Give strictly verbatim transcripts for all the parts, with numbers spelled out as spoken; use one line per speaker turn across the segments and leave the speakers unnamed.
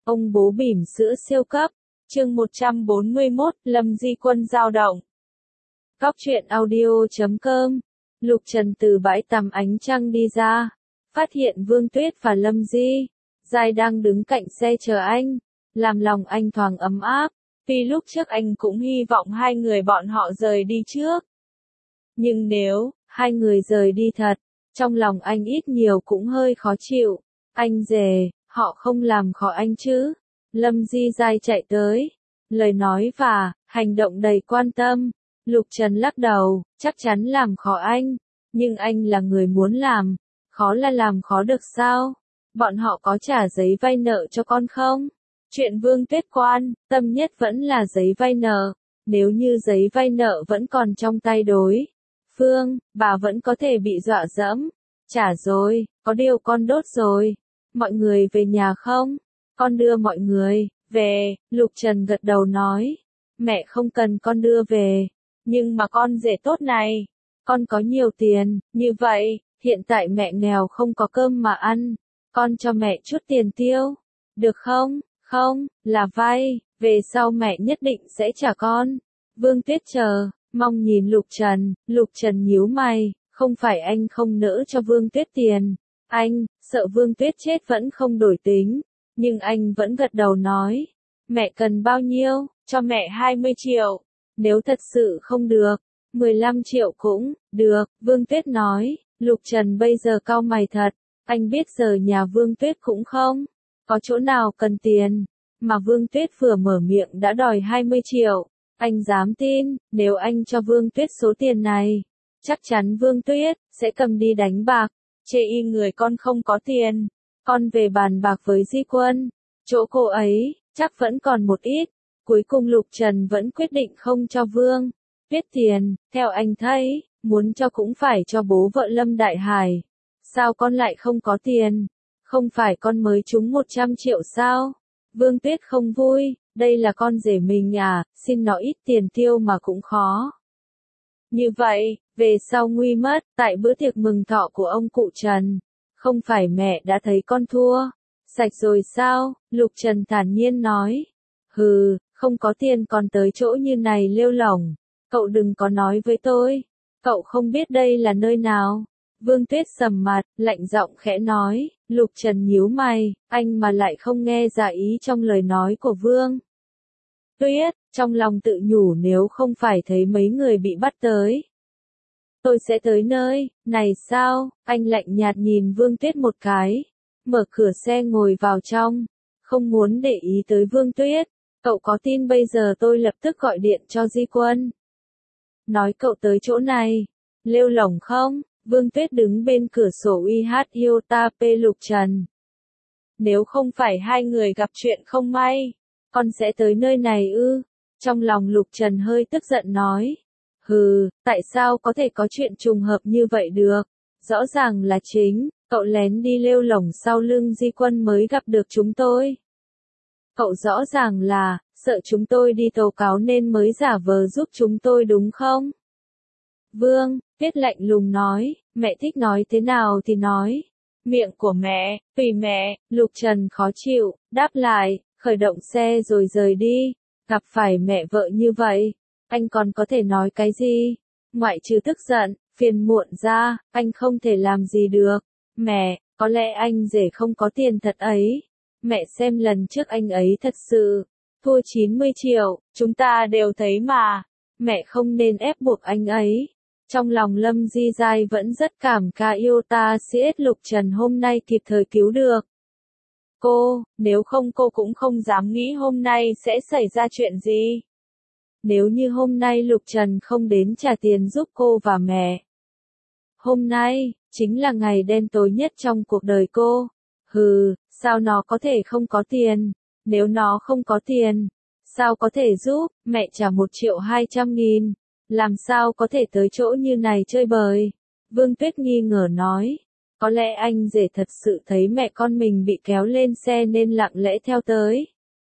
Ông bố bỉm sữa siêu cấp. Chương một trăm bốn mươi mốt, Lâm Di Quân dao động. Góc truyện audio chấm com. Lục Trần từ bãi tắm ánh trăng đi ra, phát hiện Vương Tuyết và Lâm Di Giai đang đứng cạnh xe chờ anh, làm lòng anh thoáng ấm áp, vì lúc trước anh cũng hy vọng hai người bọn họ rời đi trước. Nhưng nếu hai người rời đi thật, trong lòng anh ít nhiều cũng hơi khó chịu. Anh dè, họ không làm khó anh chứ? Lâm Di Giai chạy tới, lời nói và hành động đầy quan tâm. Lục Trần lắc đầu, chắc chắn làm khó anh, nhưng anh là người muốn làm, khó là làm khó được sao? Bọn họ có trả giấy vay nợ cho con không? Chuyện Vương Tuyết quan tâm nhất vẫn là giấy vay nợ. Nếu như giấy vay nợ vẫn còn trong tay đối phương, bà vẫn có thể bị dọa dẫm. Trả rồi, có điều con đốt rồi. Mọi người về nhà không? Con đưa mọi người về. Lục Trần gật đầu nói. Mẹ không cần con đưa về. Nhưng mà con rể tốt này, con có nhiều tiền, như vậy, hiện tại mẹ nghèo không có cơm mà ăn. Con cho mẹ chút tiền tiêu. Được không? Không, là vay, về sau mẹ nhất định sẽ trả con. Vương Tuyết chờ, mong nhìn Lục Trần. Lục Trần nhíu mày, không phải anh không nỡ cho Vương Tuyết tiền. Anh, sợ Vương Tuyết chết vẫn không đổi tính. Nhưng anh vẫn gật đầu nói. Mẹ cần bao nhiêu? Cho mẹ hai mươi triệu. Nếu thật sự không được, mười lăm triệu cũng được. Vương Tuyết nói. Lục Trần bây giờ cau mày thật. Anh biết giờ nhà Vương Tuyết cũng không có chỗ nào cần tiền. Mà Vương Tuyết vừa mở miệng đã đòi hai mươi triệu. Anh dám tin, nếu anh cho Vương Tuyết số tiền này, chắc chắn Vương Tuyết sẽ cầm đi đánh bạc. Chê y người con không có tiền. Con về bàn bạc với Di Quân. Chỗ cô ấy, chắc vẫn còn một ít. Cuối cùng Lục Trần vẫn quyết định không cho Vương Tuyết tiền. Theo anh thấy, muốn cho cũng phải cho bố vợ Lâm Đại Hải. Sao con lại không có tiền? Không phải con mới trúng một trăm triệu sao? Vương Tuyết không vui. Đây là con rể mình à, xin nó ít tiền tiêu mà cũng khó. Như vậy, về sau nguy mất. Tại bữa tiệc mừng thọ của ông cụ Trần, không phải mẹ đã thấy con thua sạch rồi sao? Lục Trần thản nhiên nói. Hừ, không có tiền còn tới chỗ như này lêu lổng. Cậu đừng có nói với tôi. Cậu không biết đây là nơi nào. Vương Tuyết sầm mặt, lạnh giọng khẽ nói. Lục Trần nhíu mày, anh mà lại không nghe ra ý trong lời nói của Vương Tuyết, trong lòng tự nhủ nếu không phải thấy mấy người bị bắt tới, tôi sẽ tới nơi này sao? Anh lạnh nhạt nhìn Vương Tuyết một cái, mở cửa xe ngồi vào trong, không muốn để ý tới Vương Tuyết. Cậu có tin bây giờ tôi lập tức gọi điện cho Di Quân, nói cậu tới chỗ này, lêu lổng không? Vương Tuyết đứng bên cửa sổ uy hát yêu ta pê Lục Trần. Nếu không phải hai người gặp chuyện không may, con sẽ tới nơi này ư? Trong lòng Lục Trần hơi tức giận nói. Hừ, tại sao có thể có chuyện trùng hợp như vậy được? Rõ ràng là chính, cậu lén đi lêu lổng sau lưng Di Quân mới gặp được chúng tôi. Cậu rõ ràng là, sợ chúng tôi đi tố cáo nên mới giả vờ giúp chúng tôi đúng không? Vương Tuyết lạnh lùng nói, mẹ thích nói thế nào thì nói. Miệng của mẹ, tùy mẹ. Lục Trần khó chịu, đáp lại, khởi động xe rồi rời đi. Gặp phải mẹ vợ như vậy, anh còn có thể nói cái gì? Ngoại trừ tức giận, phiền muộn ra, anh không thể làm gì được. Mẹ, có lẽ anh rể không có tiền thật ấy. Mẹ xem lần trước anh ấy thật sự thua chín mươi triệu, chúng ta đều thấy mà. Mẹ không nên ép buộc anh ấy. Trong lòng Lâm Di Giai vẫn rất cảm ca yêu ta xê ét Lục Trần hôm nay kịp thời cứu được cô, nếu không cô cũng không dám nghĩ hôm nay sẽ xảy ra chuyện gì. Nếu như hôm nay Lục Trần không đến trả tiền giúp cô và mẹ, hôm nay chính là ngày đen tối nhất trong cuộc đời cô. Hừ, sao nó có thể không có tiền? Nếu nó không có tiền, sao có thể giúp? Mẹ trả một triệu hai trăm nghìn. Làm sao có thể tới chỗ như này chơi bời? Vương Tuyết nghi ngờ nói. Có lẽ anh rể thật sự thấy mẹ con mình bị kéo lên xe nên lặng lẽ theo tới.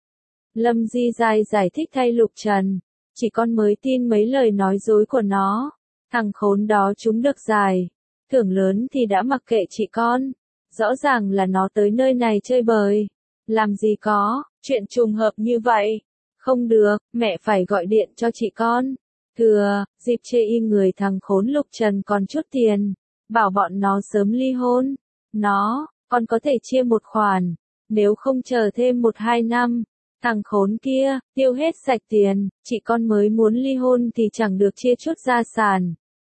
Lâm Di Giai giải thích thay Lục Trần. Chỉ con mới tin mấy lời nói dối của nó. Thằng khốn đó chúng được giải thưởng lớn thì đã mặc kệ chị con. Rõ ràng là nó tới nơi này chơi bời. Làm gì có, chuyện trùng hợp như vậy. Không được, mẹ phải gọi điện cho chị con. Thừa, dịp chê y người thằng khốn Lục Trần còn chút tiền. Bảo bọn nó sớm ly hôn. Nó, con có thể chia một khoản. Nếu không chờ thêm một hai năm. Thằng khốn kia, tiêu hết sạch tiền, chị con mới muốn ly hôn thì chẳng được chia chút gia sản.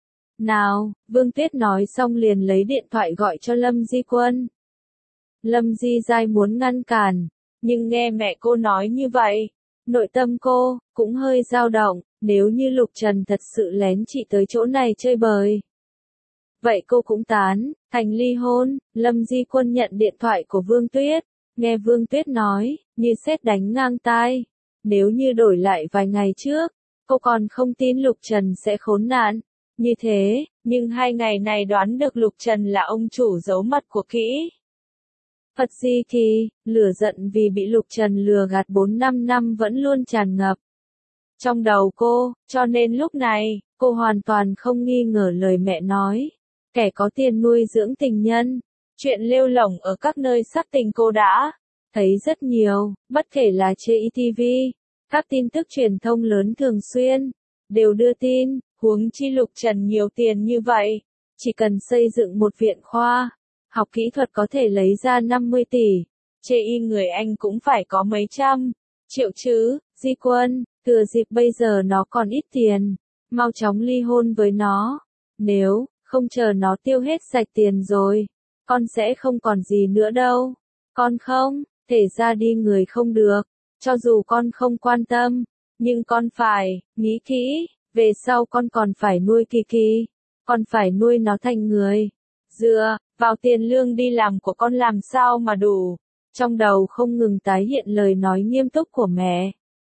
Nào, Vương Tuyết nói xong liền lấy điện thoại gọi cho Lâm Di Quân. Lâm Di Giai muốn ngăn cản, nhưng nghe mẹ cô nói như vậy, nội tâm cô cũng hơi dao động, nếu như Lục Trần thật sự lén chị tới chỗ này chơi bời. Vậy cô cũng tán, thành ly hôn. Lâm Di Quân nhận điện thoại của Vương Tuyết, nghe Vương Tuyết nói, như sét đánh ngang tai. Nếu như đổi lại vài ngày trước, cô còn không tin Lục Trần sẽ khốn nạn như thế, nhưng hai ngày này đoán được Lục Trần là ông chủ giấu mặt của kỹ. Phật Di Kỳ, lửa giận vì bị Lục Trần lừa gạt bốn năm năm vẫn luôn tràn ngập trong đầu cô, cho nên lúc này, cô hoàn toàn không nghi ngờ lời mẹ nói. Kẻ có tiền nuôi dưỡng tình nhân, chuyện lêu lổng ở các nơi sắc tình cô đã thấy rất nhiều, bất kể là trên i tê vê, các tin tức truyền thông lớn thường xuyên đều đưa tin, huống chi Lục Trần nhiều tiền như vậy, chỉ cần xây dựng một viện khoa học kỹ thuật có thể lấy ra năm mươi tỷ, chê y người Anh cũng phải có mấy trăm triệu chứ. Di Quân, thừa dịp bây giờ nó còn ít tiền, mau chóng ly hôn với nó. Nếu không chờ nó tiêu hết sạch tiền rồi, con sẽ không còn gì nữa đâu. Con không thể ra đi người không được, cho dù con không quan tâm, nhưng con phải nghĩ kỹ, về sau con còn phải nuôi Kỳ Kỳ, con phải nuôi nó thành người. Dựa vào tiền lương đi làm của con làm sao mà đủ. Trong đầu không ngừng tái hiện lời nói nghiêm túc của mẹ.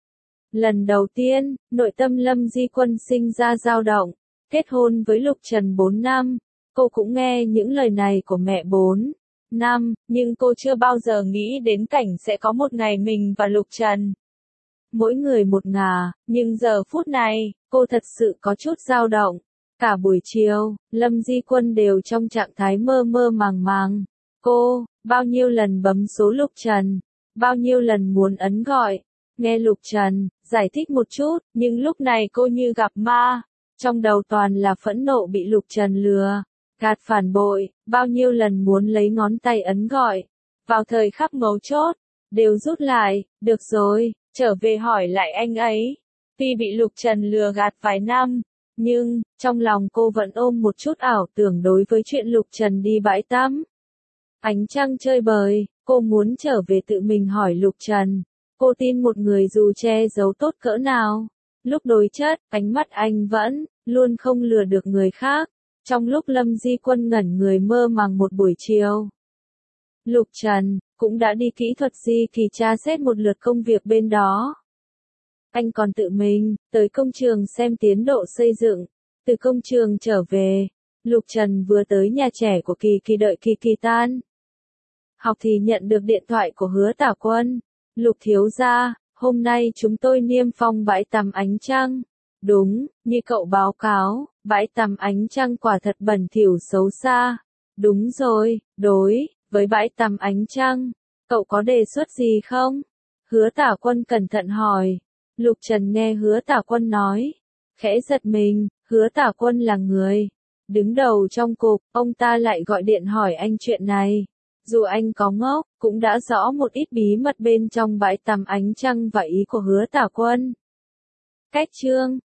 Lần đầu tiên, nội tâm Lâm Di Quân sinh ra dao động. Kết hôn với Lục Trần bốn năm, cô cũng nghe những lời này của mẹ bốn năm, nhưng cô chưa bao giờ nghĩ đến cảnh sẽ có một ngày mình và Lục Trần mỗi người một ngả, nhưng giờ phút này, cô thật sự có chút dao động. Cả buổi chiều, Lâm Di Quân đều trong trạng thái mơ mơ màng màng. Cô, bao nhiêu lần bấm số Lục Trần, bao nhiêu lần muốn ấn gọi, nghe Lục Trần giải thích một chút, nhưng lúc này cô như gặp ma, trong đầu toàn là phẫn nộ bị Lục Trần lừa, gạt phản bội, bao nhiêu lần muốn lấy ngón tay ấn gọi, vào thời khắc mấu chốt, đều rút lại, được rồi, trở về hỏi lại anh ấy. Tuy bị Lục Trần lừa gạt vài năm, nhưng, trong lòng cô vẫn ôm một chút ảo tưởng đối với chuyện Lục Trần đi bãi tắm ánh trăng chơi bời, cô muốn trở về tự mình hỏi Lục Trần. Cô tin một người dù che giấu tốt cỡ nào, lúc đối chất, ánh mắt anh vẫn luôn không lừa được người khác. Trong lúc Lâm Di Quân ngẩn người mơ màng một buổi chiều, Lục Trần cũng đã đi kỹ thuật Di Kỳ tra xét một lượt công việc bên đó. Anh còn tự mình tới công trường xem tiến độ xây dựng. Từ công trường trở về, Lục Trần vừa tới nhà trẻ của Kỳ Kỳ đợi Kỳ Kỳ tan học thì nhận được điện thoại của Hứa Tả Quân. Lục thiếu gia, hôm nay chúng tôi niêm phong bãi tắm ánh trăng. Đúng, như cậu báo cáo, bãi tắm ánh trăng quả thật bẩn thỉu xấu xa. Đúng rồi, đối với bãi tắm ánh trăng, cậu có đề xuất gì không? Hứa Tả Quân cẩn thận hỏi. Lục Trần nghe Hứa Tả Quân nói, khẽ giật mình. Hứa Tả Quân là người đứng đầu trong cục, ông ta lại gọi điện hỏi anh chuyện này. Dù anh có ngốc, cũng đã rõ một ít bí mật bên trong bãi tắm ánh trăng và ý của Hứa Tả Quân. Cách chương